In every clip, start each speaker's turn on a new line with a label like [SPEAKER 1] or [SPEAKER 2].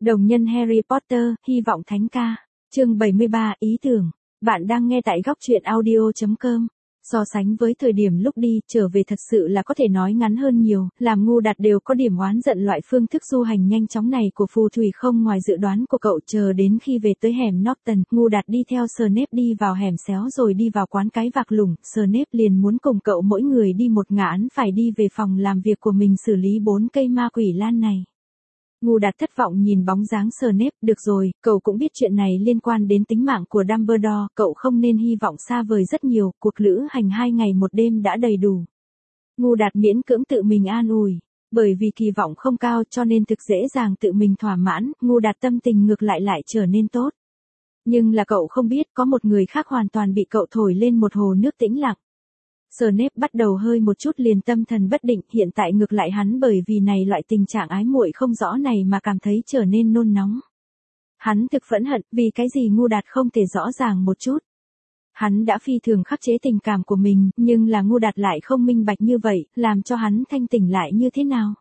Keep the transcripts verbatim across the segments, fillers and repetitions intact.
[SPEAKER 1] Đồng nhân Harry Potter, hy vọng thánh ca. Chương bảy mươi ba, ý tưởng. Bạn đang nghe tại góc truyện audio chấm com. So sánh với thời điểm lúc đi, trở về thật sự là có thể nói ngắn hơn nhiều, làm ngu đạt đều có điểm oán giận loại phương thức du hành nhanh chóng này của phù thủy không ngoài dự đoán của cậu. Chờ đến khi về tới hẻm Norton, ngu đạt đi theo Snape đi vào hẻm xéo rồi đi vào quán cái vạc lủng. Snape liền muốn cùng cậu mỗi người đi một ngả, phải đi về phòng làm việc của mình xử lý bốn cây ma quỷ lan này. Ngu đạt thất vọng nhìn bóng dáng Snape, được rồi, cậu cũng biết chuyện này liên quan đến tính mạng của Dumbledore, cậu không nên hy vọng xa vời rất nhiều, cuộc lữ hành hai ngày một đêm đã đầy đủ. Ngu đạt miễn cưỡng tự mình an ủi, bởi vì kỳ vọng không cao cho nên thực dễ dàng tự mình thỏa mãn, ngu đạt tâm tình ngược lại lại trở nên tốt. Nhưng là cậu không biết có một người khác hoàn toàn bị cậu thổi lên một hồ nước tĩnh lặng. Snape bắt đầu hơi một chút liền tâm thần bất định, hiện tại ngược lại hắn bởi vì này loại tình trạng ái muội không rõ này mà cảm thấy trở nên nôn nóng. Hắn thực phẫn hận vì cái gì ngu đạt không thể rõ ràng một chút. Hắn đã phi thường khắc chế tình cảm của mình, nhưng là ngu đạt lại không minh bạch như vậy, làm cho hắn thanh tỉnh lại như thế nào.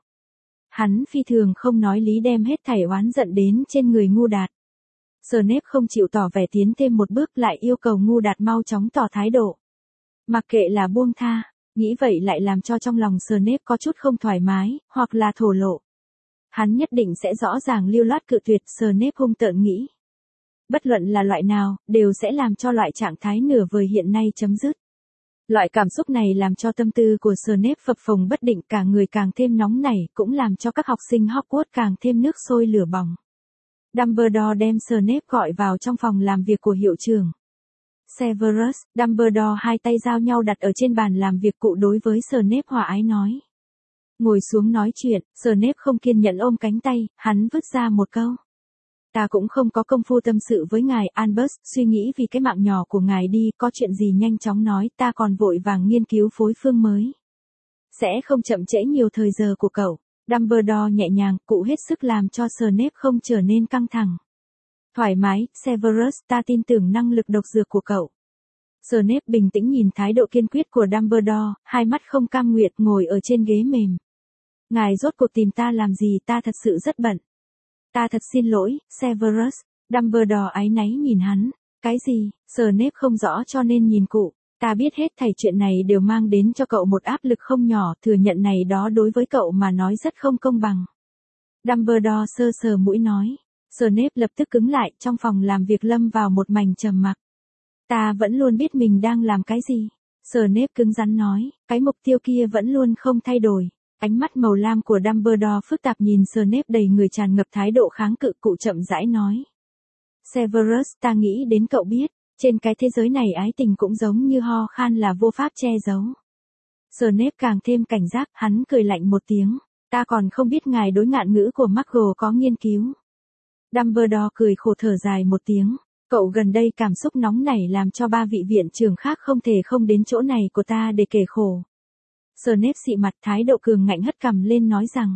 [SPEAKER 1] Hắn phi thường không nói lý đem hết thảy oán giận đến trên người ngu đạt. Snape không chịu tỏ vẻ tiến thêm một bước lại yêu cầu ngu đạt mau chóng tỏ thái độ. Mặc kệ là buông tha, nghĩ vậy lại làm cho trong lòng Snape có chút không thoải mái, hoặc là thổ lộ. Hắn nhất định sẽ rõ ràng lưu loát cự tuyệt, Snape hung tợn nghĩ. Bất luận là loại nào, đều sẽ làm cho loại trạng thái nửa vời hiện nay chấm dứt. Loại cảm xúc này làm cho tâm tư của Snape phập phồng bất định, cả người càng thêm nóng nảy, cũng làm cho các học sinh Hogwarts càng thêm nước sôi lửa bỏng. Dumbledore đem Snape gọi vào trong phòng làm việc của hiệu trưởng. Severus, Dumbledore hai tay giao nhau đặt ở trên bàn làm việc cụ đối với Snape hòa ái nói. Ngồi xuống nói chuyện, Snape không kiên nhẫn ôm cánh tay, hắn vứt ra một câu. Ta cũng không có công phu tâm sự với ngài, Albus, suy nghĩ vì cái mạng nhỏ của ngài đi, có chuyện gì nhanh chóng nói, ta còn vội vàng nghiên cứu phối phương mới. Sẽ không chậm trễ nhiều thời giờ của cậu. Dumbledore nhẹ nhàng, cụ hết sức làm cho Snape không trở nên căng thẳng. Thoải mái, Severus, ta tin tưởng năng lực độc dược của cậu. Snape bình tĩnh nhìn thái độ kiên quyết của Dumbledore, hai mắt không cam nguyện ngồi ở trên ghế mềm. Ngài rốt cuộc tìm ta làm gì, ta thật sự rất bận. Ta thật xin lỗi, Severus. Dumbledore áy náy nhìn hắn. Cái gì? Snape không rõ cho nên nhìn cụ. Ta biết hết thảy chuyện này đều mang đến cho cậu một áp lực không nhỏ, thừa nhận này đó đối với cậu mà nói rất không công bằng. Dumbledore sơ sờ mũi nói. Snape lập tức cứng lại, trong phòng làm việc lâm vào một mảnh trầm mặc. Ta vẫn luôn biết mình đang làm cái gì. Snape cứng rắn nói, cái mục tiêu kia vẫn luôn không thay đổi. Ánh mắt màu lam của Dumbledore phức tạp nhìn Snape đầy người tràn ngập thái độ kháng cự, cụ chậm rãi nói. Severus, ta nghĩ đến cậu biết, trên cái thế giới này ái tình cũng giống như ho khan là vô pháp che giấu. Snape càng thêm cảnh giác, hắn cười lạnh một tiếng. Ta còn không biết ngài đối ngạn ngữ của Muggle có nghiên cứu. Dumbledore cười khổ thở dài một tiếng. Cậu gần đây cảm xúc nóng nảy làm cho ba vị viện trưởng khác không thể không đến chỗ này của ta để kể khổ. Snape xị mặt, thái độ cường ngạnh hất cằm lên nói rằng.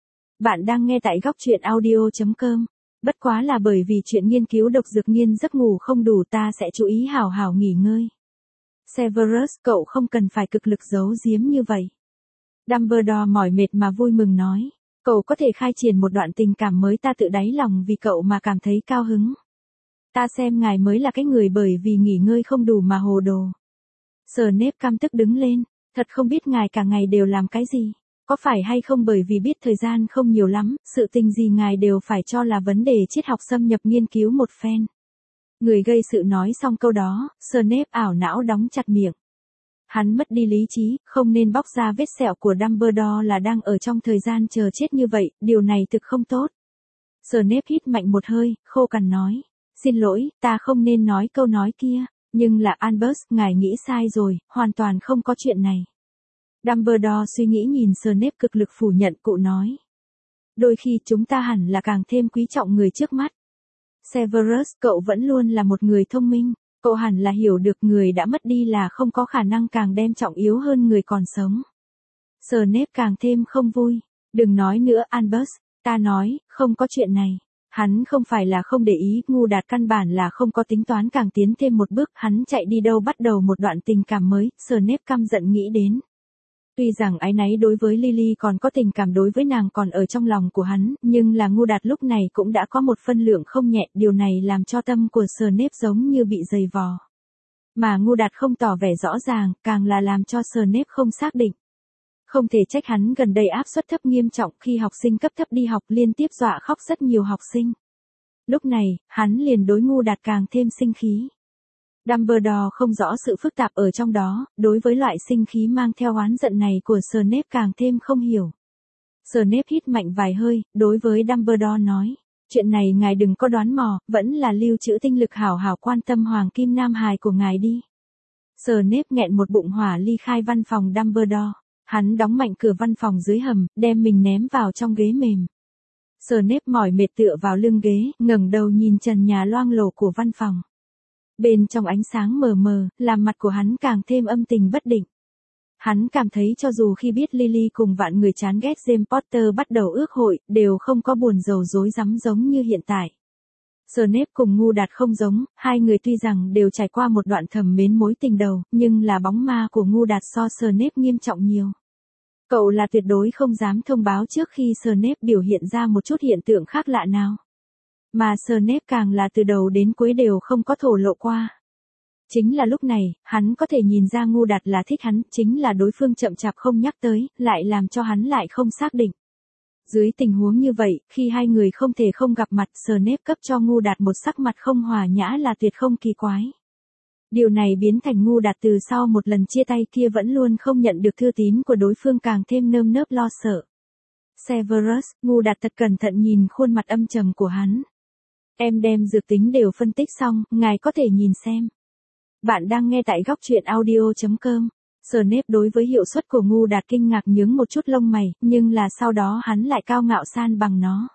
[SPEAKER 1] Bạn đang nghe tại góc truyện audio chấm com. Bất quá là bởi vì chuyện nghiên cứu độc dược nghiên giấc ngủ không đủ, ta sẽ chú ý hào hào nghỉ ngơi. Severus, cậu không cần phải cực lực giấu giếm như vậy. Dumbledore mỏi mệt mà vui mừng nói. Cậu có thể khai triển một đoạn tình cảm mới, ta tự đáy lòng vì cậu mà cảm thấy cao hứng. Ta xem ngài mới là cái người bởi vì nghỉ ngơi không đủ mà hồ đồ. Snape căm tức đứng lên, thật không biết ngài cả ngày đều làm cái gì. Có phải hay không bởi vì biết thời gian không nhiều lắm, sự tình gì ngài đều phải cho là vấn đề triết học xâm nhập nghiên cứu một phen. Người gây sự nói xong câu đó, Snape ảo não đóng chặt miệng. Hắn mất đi lý trí, không nên bóc ra vết sẹo của Dumbledore là đang ở trong thời gian chờ chết như vậy, điều này thực không tốt. Snape hít mạnh một hơi, khô cằn nói. Xin lỗi, ta không nên nói câu nói kia, nhưng là Albus, ngài nghĩ sai rồi, hoàn toàn không có chuyện này. Dumbledore suy nghĩ nhìn Snape cực lực phủ nhận, cụ nói. Đôi khi chúng ta hẳn là càng thêm quý trọng người trước mắt. Severus, cậu vẫn luôn là một người thông minh. Cậu hẳn là hiểu được người đã mất đi là không có khả năng càng đem trọng yếu hơn người còn sống. Snape càng thêm không vui. Đừng nói nữa Albus, ta nói, không có chuyện này. Hắn không phải là không để ý, ngu đạt căn bản là không có tính toán càng tiến thêm một bước, hắn chạy đi đâu bắt đầu một đoạn tình cảm mới, Snape căm giận nghĩ đến. Tuy rằng áy náy đối với Lily còn có tình cảm đối với nàng còn ở trong lòng của hắn, nhưng là Ngu Đạt lúc này cũng đã có một phân lượng không nhẹ, điều này làm cho tâm của Snape giống như bị dày vò. Mà Ngu Đạt không tỏ vẻ rõ ràng, càng là làm cho Snape không xác định. Không thể trách hắn gần đây áp suất thấp nghiêm trọng khi học sinh cấp thấp đi học liên tiếp dọa khóc rất nhiều học sinh. Lúc này, hắn liền đối Ngu Đạt càng thêm sinh khí. Dumbledore không rõ sự phức tạp ở trong đó, đối với loại sinh khí mang theo oán giận này của Snape càng thêm không hiểu. Snape hít mạnh vài hơi, đối với Dumbledore nói, chuyện này ngài đừng có đoán mò, vẫn là lưu trữ tinh lực hảo hảo quan tâm Hoàng Kim Nam Hài của ngài đi. Snape nghẹn một bụng hỏa ly khai văn phòng Dumbledore. Hắn đóng mạnh cửa văn phòng dưới hầm, đem mình ném vào trong ghế mềm. Snape mỏi mệt tựa vào lưng ghế, ngẩng đầu nhìn trần nhà loang lổ của văn phòng. Bên trong ánh sáng mờ mờ, làm mặt của hắn càng thêm âm tình bất định. Hắn cảm thấy cho dù khi biết Lily cùng vạn người chán ghét James Potter bắt đầu ước hội, đều không có buồn rầu rối rắm giống như hiện tại. Snape cùng Ngu Đạt không giống, hai người tuy rằng đều trải qua một đoạn thầm mến mối tình đầu, nhưng là bóng ma của Ngu Đạt so Snape nghiêm trọng nhiều. Cậu là tuyệt đối không dám thông báo trước khi Snape biểu hiện ra một chút hiện tượng khác lạ nào. Mà Snape càng là từ đầu đến cuối đều không có thổ lộ qua. Chính là lúc này, hắn có thể nhìn ra Ngu Đạt là thích hắn, chính là đối phương chậm chạp không nhắc tới, lại làm cho hắn lại không xác định. Dưới tình huống như vậy, khi hai người không thể không gặp mặt, Snape cấp cho Ngu Đạt một sắc mặt không hòa nhã là tuyệt không kỳ quái. Điều này biến thành Ngu Đạt từ sau một lần chia tay kia vẫn luôn không nhận được thư tín của đối phương càng thêm nơm nớp lo sợ. Severus, Ngu Đạt thật cẩn thận nhìn khuôn mặt âm trầm của hắn. Em đem dược tính đều phân tích xong, ngài có thể nhìn xem. Bạn đang nghe tại góc truyện audio chấm com. Snape đối với hiệu suất của Ngu Đạt kinh ngạc nhướng một chút lông mày, nhưng là sau đó hắn lại cao ngạo san bằng nó.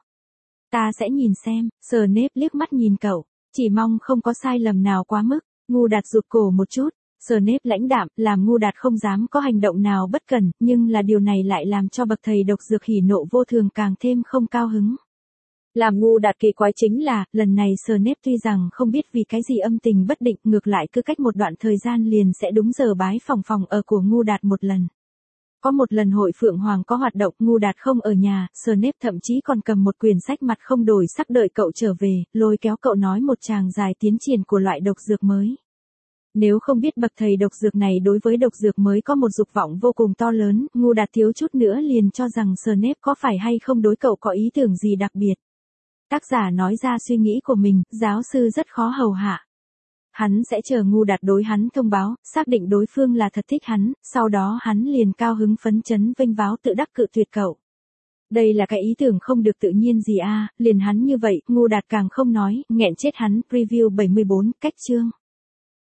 [SPEAKER 1] Ta sẽ nhìn xem, Snape liếc mắt nhìn cậu, chỉ mong không có sai lầm nào quá mức. Ngu Đạt rụt cổ một chút, Snape lãnh đạm, làm Ngu Đạt không dám có hành động nào bất cẩn, nhưng là điều này lại làm cho bậc thầy độc dược hỉ nộ vô thường càng thêm không cao hứng. Làm Ngu Đạt kỳ quái chính là, lần này Snape tuy rằng không biết vì cái gì âm tình bất định, ngược lại cứ cách một đoạn thời gian liền sẽ đúng giờ bái phòng phòng ở của Ngu Đạt một lần. Có một lần hội Phượng Hoàng có hoạt động, Ngu Đạt không ở nhà, Snape thậm chí còn cầm một quyển sách mặt không đổi sắc đợi cậu trở về, lôi kéo cậu nói một tràng dài tiến triển của loại độc dược mới. Nếu không biết bậc thầy độc dược này đối với độc dược mới có một dục vọng vô cùng to lớn, Ngu Đạt thiếu chút nữa liền cho rằng Snape có phải hay không đối cậu có ý tưởng gì đặc biệt. Tác giả nói ra suy nghĩ của mình, giáo sư rất khó hầu hạ. Hắn sẽ chờ Ngu Đạt đối hắn thông báo, xác định đối phương là thật thích hắn, sau đó hắn liền cao hứng phấn chấn vênh váo tự đắc cự tuyệt cậu. Đây là cái ý tưởng không được tự nhiên gì a, à, liền hắn như vậy, Ngu Đạt càng không nói, nghẹn chết hắn. Preview bảy mươi bốn, cách chương.